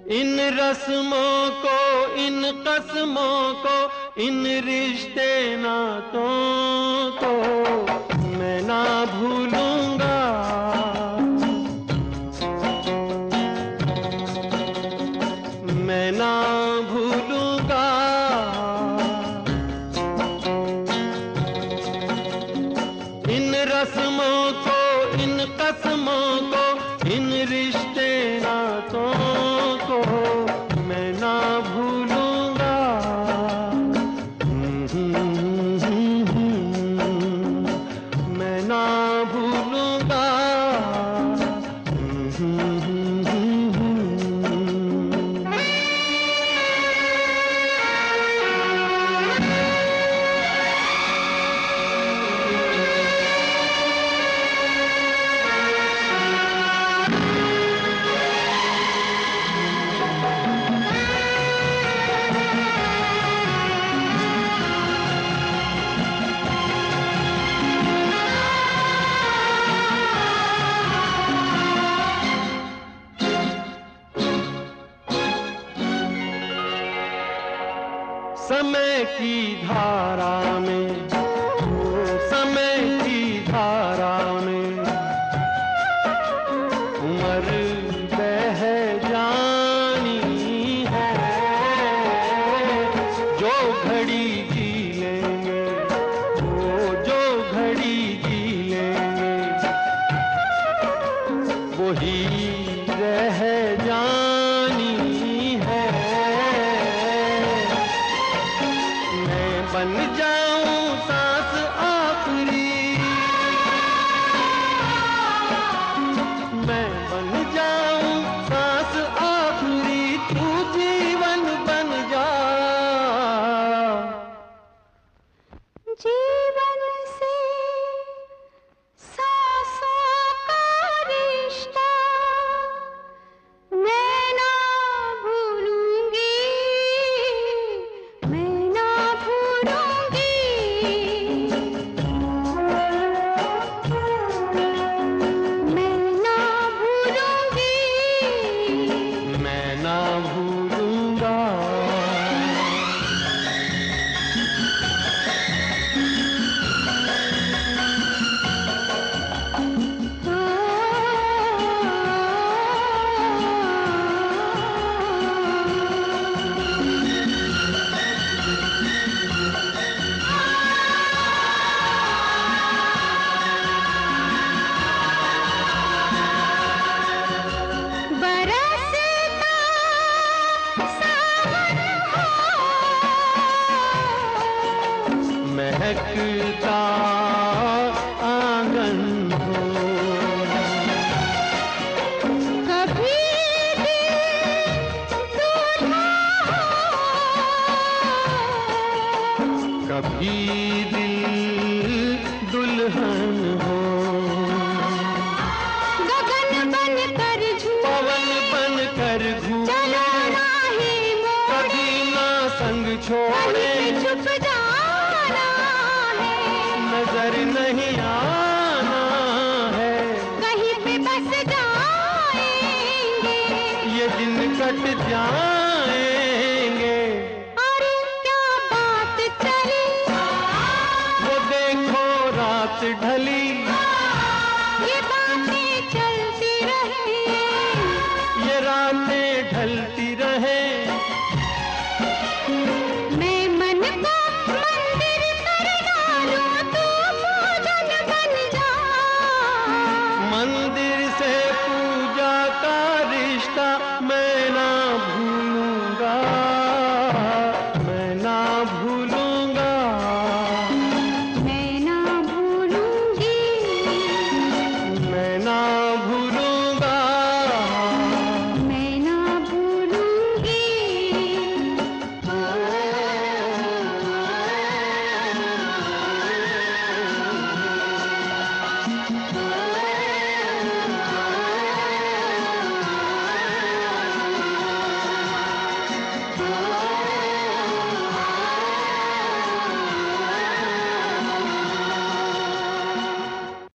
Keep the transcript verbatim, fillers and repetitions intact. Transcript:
इन रस्मों को, इन कसमों को, इन रिश्ते नातों को मैं ना भूलूंगा। मैं ना भूलूंगा। इन रस्मों को, इन कसमों को, इन रिश्ते नातों को मैं ना भूलूंगा। मैं ना भूलूंगा। समय की धारा में, समय की धारा में उम्र बह जानी है। जो घड़ी जी लेंगे, वो जो घड़ी जी लेंगे वही रह जानी है। बन जाऊं सांस आखिरी, मैं बन जाऊं सांस आखिरी, तू जीवन बन जा। जीवन से सांसों का रिश्ता मैं ना भूलूंगी। मैं ना भूलूंगी। मैं ना भूलूंगी। मैं ना भूलूंगा। महकता आंगन हो, कभी कभी दिल दुल्हन हो। गगन बन कर झूमे, पवन बन कर घूमे, कभी ना संग छोड़े। चुप जाना है, नजर नहीं आना है, कहीं पे बस जाएंगे, ये दिन कट जाए।